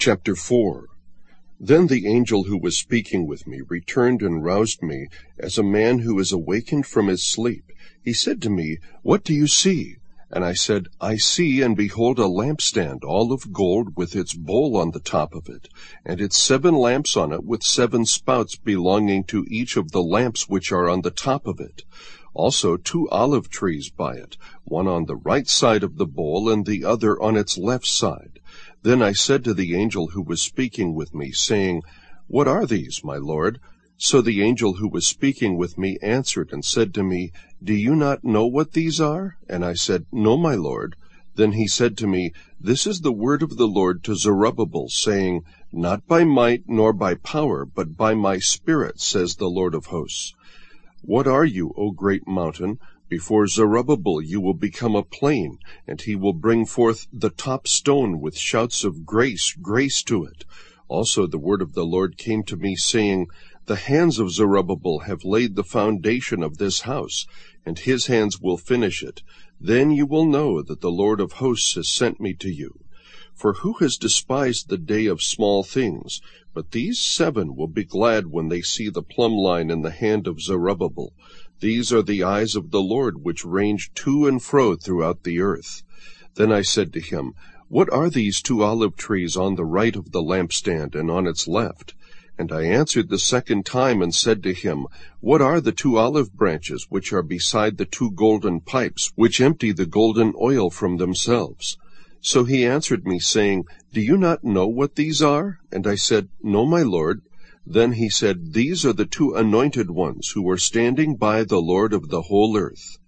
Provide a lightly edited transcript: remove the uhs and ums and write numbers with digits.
Chapter 4. Then the angel who was speaking with me returned and roused me as a man who is awakened from his sleep. He said to me, "What do you see?" And I said, "I see and behold a lampstand, all of gold, with its bowl on the top of it, and its 7 lamps on it, with 7 spouts belonging to each of the lamps which are on the top of it. Also 2 olive trees by it, one on the right side of the bowl, and the other on its left side." Then I said to the angel who was speaking with me, saying, "What are these, my Lord?" So the angel who was speaking with me answered and said to me, "Do you not know what these are?" And I said, "No, my Lord." Then he said to me, "This is the word of the Lord to Zerubbabel, saying, Not by might nor by power, but by my Spirit, says the Lord of hosts. What are you, O great mountain? Before Zerubbabel you will become a plain, and he will bring forth the top stone with shouts of grace, grace to it." Also the word of the Lord came to me, saying, "The hands of Zerubbabel have laid the foundation of this house, and his hands will finish it. Then you will know that the Lord of hosts has sent me to you. For who has despised the day of small things? But these 7 will be glad when they see the plumb line in the hand of Zerubbabel. These are the eyes of the Lord, which range to and fro throughout the earth." Then I said to him, "What are these 2 olive trees on the right of the lampstand and on its left?" And I answered the second time and said to him, "What are the 2 olive branches which are beside the 2 golden pipes, which empty the golden oil from themselves?" So he answered me, saying, "Do you not know what these are?" And I said, "No, my Lord." Then he said, "These are the 2 anointed ones who are standing by the Lord of the whole earth."